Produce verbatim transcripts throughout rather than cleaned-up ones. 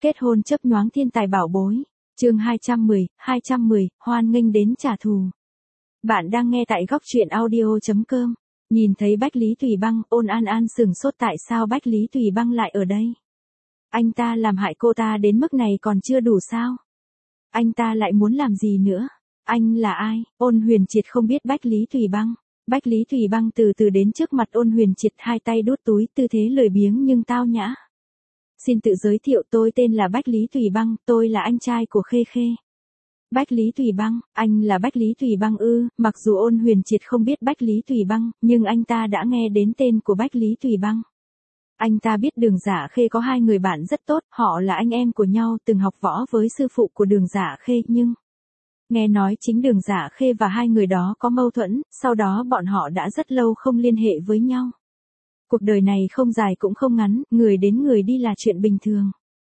Kết hôn chớp nhoáng thiên tài bảo bối. Chương hai trăm mười, hai trăm mười, hoan nghênh đến trả thù. Bạn đang nghe tại góc truyện audio chấm com. Nhìn thấy Bách Lý Tùy Băng, Ôn An An sửng sốt tại sao Bách Lý Tùy Băng lại ở đây. Anh ta làm hại cô ta đến mức này còn chưa đủ sao? Anh ta lại muốn làm gì nữa? Anh là ai? Ôn Huyền Triệt không biết Bách Lý Tùy Băng. Bách Lý Tùy Băng từ từ đến trước mặt Ôn Huyền Triệt, hai tay đút túi, tư thế lười biếng nhưng tao nhã. Xin tự giới thiệu, tôi tên là Bách Lý Tùy Băng, tôi là anh trai của Khê Khê. Bách Lý Tùy Băng, anh là Bách Lý Tùy Băng ư? Mặc dù Ôn Huyền Triệt không biết Bách Lý Tùy Băng, nhưng anh ta đã nghe đến tên của Bách Lý Tùy Băng. Anh ta biết Đường Giả Khê có hai người bạn rất tốt, họ là anh em của nhau, từng học võ với sư phụ của Đường Giả Khê, nhưng nghe nói chính Đường Giả Khê và hai người đó có mâu thuẫn, sau đó bọn họ đã rất lâu không liên hệ với nhau. Cuộc đời này không dài cũng không ngắn, người đến người đi là chuyện bình thường.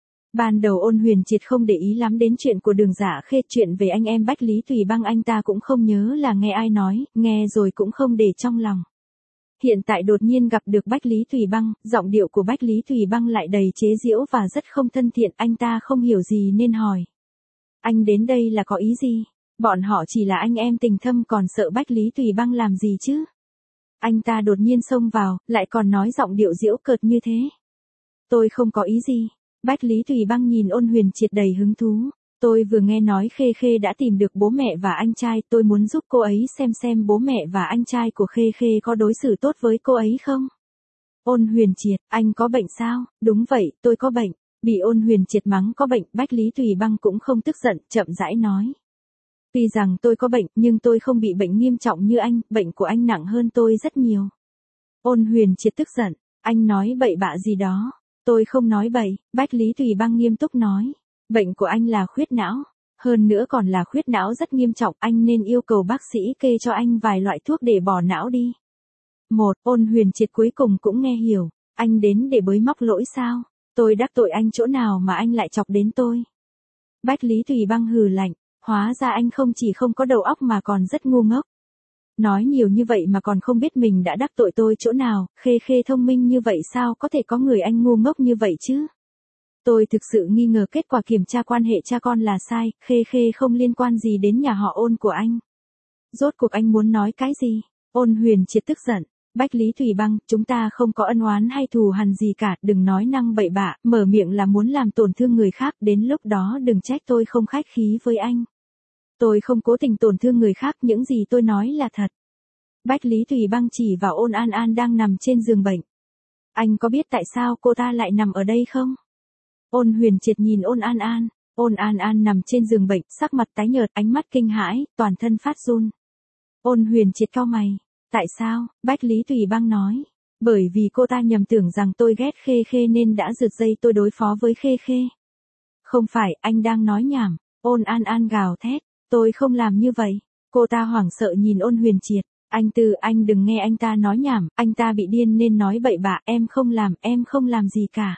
Ban đầu Ôn Huyền Triệt không để ý lắm đến chuyện của Đường Giả Khê, chuyện về anh em Bách Lý Tùy Băng anh ta cũng không nhớ là nghe ai nói, nghe rồi cũng không để trong lòng. Hiện tại đột nhiên gặp được Bách Lý Tùy Băng, giọng điệu của Bách Lý Tùy Băng lại đầy chế giễu và rất không thân thiện, anh ta không hiểu gì nên hỏi. Anh đến đây là có ý gì? Bọn họ chỉ là anh em tình thâm, còn sợ Bách Lý Tùy Băng làm gì chứ? Anh ta đột nhiên xông vào, lại còn nói giọng điệu giễu cợt như thế. Tôi không có ý gì. Bách Lý Tùy Băng nhìn Ôn Huyền Triệt đầy hứng thú. Tôi vừa nghe nói Khê Khê đã tìm được bố mẹ và anh trai, tôi muốn giúp cô ấy xem xem bố mẹ và anh trai của Khê Khê có đối xử tốt với cô ấy không? Ôn Huyền Triệt, anh có bệnh sao? Đúng vậy, tôi có bệnh. Bị Ôn Huyền Triệt mắng có bệnh, Bách Lý Tùy Băng cũng không tức giận, chậm rãi nói. Tuy rằng tôi có bệnh, nhưng tôi không bị bệnh nghiêm trọng như anh, bệnh của anh nặng hơn tôi rất nhiều. Ôn Huyền Triệt tức giận, anh nói bậy bạ gì đó. Tôi không nói bậy, Bách Lý Tùy Băng nghiêm túc nói. Bệnh của anh là khuyết não, hơn nữa còn là khuyết não rất nghiêm trọng, anh nên yêu cầu bác sĩ kê cho anh vài loại thuốc để bỏ não đi. Một, Ôn Huyền Triệt cuối cùng cũng nghe hiểu, anh đến để bới móc lỗi sao? Tôi đắc tội anh chỗ nào mà anh lại chọc đến tôi? Bách Lý Tùy Băng hừ lạnh, hóa ra anh không chỉ không có đầu óc mà còn rất ngu ngốc. Nói nhiều như vậy mà còn không biết mình đã đắc tội tôi chỗ nào, Khê Khê thông minh như vậy sao có thể có người anh ngu ngốc như vậy chứ? Tôi thực sự nghi ngờ kết quả kiểm tra quan hệ cha con là sai, Khê Khê không liên quan gì đến nhà họ Ôn của anh. Rốt cuộc anh muốn nói cái gì? Ôn Huyền Triệt tức giận, Bách Lý Tùy Băng, chúng ta không có ân oán hay thù hằn gì cả, đừng nói năng bậy bạ, mở miệng là muốn làm tổn thương người khác, đến lúc đó đừng trách tôi không khách khí với anh. Tôi không cố tình tổn thương người khác, những gì tôi nói là thật. Bách Lý Tùy Băng chỉ vào Ôn An An đang nằm trên giường bệnh. Anh có biết tại sao cô ta lại nằm ở đây không? Ôn Huyền Triệt nhìn Ôn An An, Ôn An An nằm trên giường bệnh, sắc mặt tái nhợt, ánh mắt kinh hãi, toàn thân phát run. Ôn Huyền Triệt cau mày, tại sao? Bách Lý Tùy Băng nói, bởi vì cô ta nhầm tưởng rằng tôi ghét Khê Khê nên đã rượt dây tôi đối phó với Khê Khê. Không phải, anh đang nói nhảm. Ôn An An gào thét, tôi không làm như vậy. Cô ta hoảng sợ nhìn Ôn Huyền Triệt, anh Tư, anh đừng nghe anh ta nói nhảm, anh ta bị điên nên nói bậy bạ, em không làm, em không làm gì cả.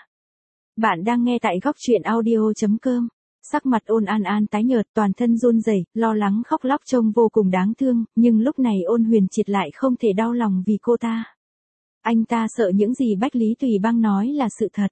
Bạn đang nghe tại góc truyện audio chấm com. Sắc mặt Ôn An An tái nhợt, toàn thân run rẩy, lo lắng khóc lóc trông vô cùng đáng thương, nhưng lúc này Ôn Huyền Triệt lại không thể đau lòng vì cô ta. Anh ta sợ những gì Bách Lý Tùy Băng nói là sự thật.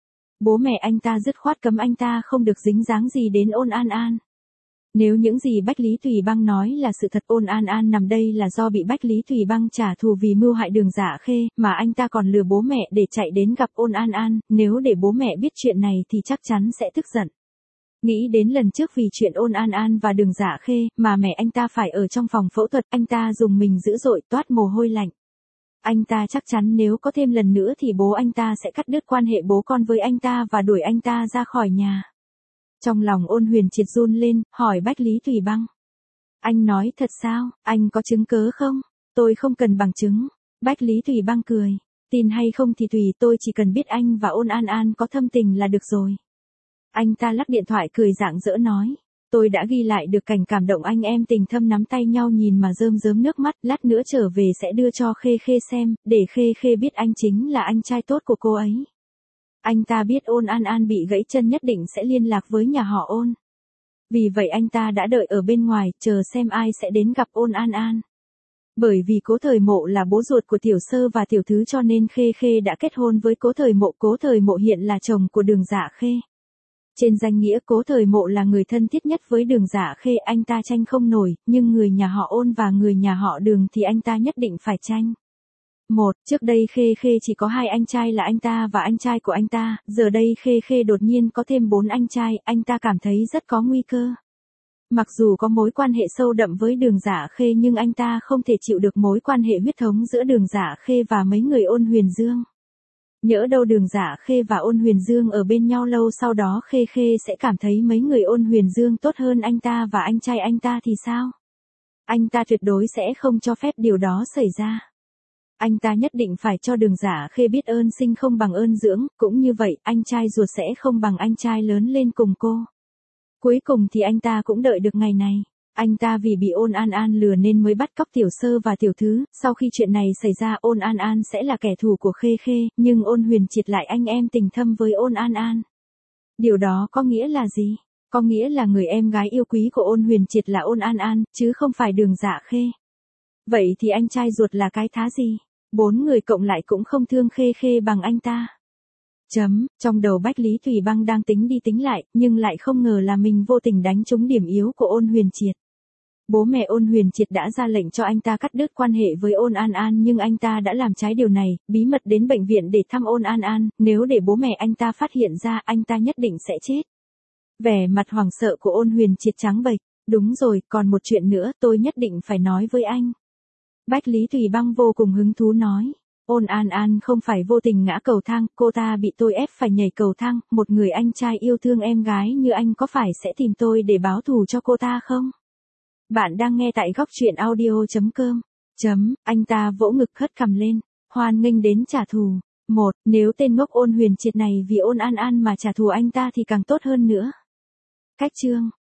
Bố mẹ anh ta dứt khoát cấm anh ta không được dính dáng gì đến Ôn An An. Nếu những gì Bách Lý Tùy Băng nói là sự thật, Ôn An An nằm đây là do bị Bách Lý Tùy Băng trả thù vì mưu hại Đường Giả Khê, mà anh ta còn lừa bố mẹ để chạy đến gặp Ôn An An, nếu để bố mẹ biết chuyện này thì chắc chắn sẽ tức giận. Nghĩ đến lần trước vì chuyện Ôn An An và Đường Giả Khê mà mẹ anh ta phải ở trong phòng phẫu thuật, anh ta dùng mình dữ dội, toát mồ hôi lạnh. Anh ta chắc chắn nếu có thêm lần nữa thì bố anh ta sẽ cắt đứt quan hệ bố con với anh ta và đuổi anh ta ra khỏi nhà. Trong lòng Ôn Huyền Triệt run lên, hỏi Bách Lý Tùy Băng. Anh nói thật sao, anh có chứng cớ không? Tôi không cần bằng chứng. Bách Lý Tùy Băng cười, tin hay không thì tùy, tôi chỉ cần biết anh và Ôn An An có thâm tình là được rồi. Anh ta lắc điện thoại cười rạng rỡ nói, tôi đã ghi lại được cảnh cảm động anh em tình thâm nắm tay nhau nhìn mà rơm rớm nước mắt, lát nữa trở về sẽ đưa cho Khê Khê xem, để Khê Khê biết anh chính là anh trai tốt của cô ấy. Anh ta biết Ôn An An bị gãy chân nhất định sẽ liên lạc với nhà họ Ôn. Vì vậy anh ta đã đợi ở bên ngoài, chờ xem ai sẽ đến gặp Ôn An An. Bởi vì Cố Thời Mộ là bố ruột của Tiểu Sơ và Tiểu Thứ cho nên Khê Khê đã kết hôn với Cố Thời Mộ. Cố Thời Mộ hiện là chồng của Đường Giả Khê. Trên danh nghĩa Cố Thời Mộ là người thân thiết nhất với Đường Dạ Khê, anh ta tranh không nổi, nhưng người nhà họ Ôn và người nhà họ Đường thì anh ta nhất định phải tranh. Một, trước đây Khê Khê chỉ có hai anh trai là anh ta và anh trai của anh ta, giờ đây Khê Khê đột nhiên có thêm bốn anh trai, anh ta cảm thấy rất có nguy cơ. Mặc dù có mối quan hệ sâu đậm với Đường Dạ Khê nhưng anh ta không thể chịu được mối quan hệ huyết thống giữa Đường Dạ Khê và mấy người Ôn Huyền Dương. Nhỡ đâu Đường Dạ Khê và Ôn Huyền Dương ở bên nhau lâu sau đó Khê Khê sẽ cảm thấy mấy người Ôn Huyền Dương tốt hơn anh ta và anh trai anh ta thì sao? Anh ta tuyệt đối sẽ không cho phép điều đó xảy ra. Anh ta nhất định phải cho Đường Dạ Khê biết ơn sinh không bằng ơn dưỡng, cũng như vậy, anh trai ruột sẽ không bằng anh trai lớn lên cùng cô. Cuối cùng thì anh ta cũng đợi được ngày này. Anh ta vì bị Ôn An An lừa nên mới bắt cóc Tiểu Sơ và Tiểu Thứ, sau khi chuyện này xảy ra Ôn An An sẽ là kẻ thù của Khê Khê, nhưng Ôn Huyền Triệt lại anh em tình thâm với Ôn An An. Điều đó có nghĩa là gì? Có nghĩa là người em gái yêu quý của Ôn Huyền Triệt là Ôn An An, chứ không phải Đường Dạ Khê. Vậy thì anh trai ruột là cái thá gì? Bốn người cộng lại cũng không thương Khê Khê bằng anh ta. Chấm, trong đầu Bách Lý Thủy Băng đang tính đi tính lại, nhưng lại không ngờ là mình vô tình đánh trúng điểm yếu của Ôn Huyền Triệt. Bố mẹ Ôn Huyền Triệt đã ra lệnh cho anh ta cắt đứt quan hệ với Ôn An An nhưng anh ta đã làm trái điều này, bí mật đến bệnh viện để thăm Ôn An An, nếu để bố mẹ anh ta phát hiện ra anh ta nhất định sẽ chết. Vẻ mặt hoảng sợ của Ôn Huyền Triệt trắng bệch, đúng rồi, còn một chuyện nữa tôi nhất định phải nói với anh. Bách Lý Thủy Băng vô cùng hứng thú nói. Ôn An An không phải vô tình ngã cầu thang, cô ta bị tôi ép phải nhảy cầu thang, một người anh trai yêu thương em gái như anh có phải sẽ tìm tôi để báo thù cho cô ta không? Bạn đang nghe tại góc truyện audio chấm com. Chấm, anh ta vỗ ngực hất cằm lên, hoan nghênh đến trả thù. Một, nếu tên ngốc Ôn Huyền Triệt này vì Ôn An An mà trả thù anh ta thì càng tốt hơn nữa. Cách chương.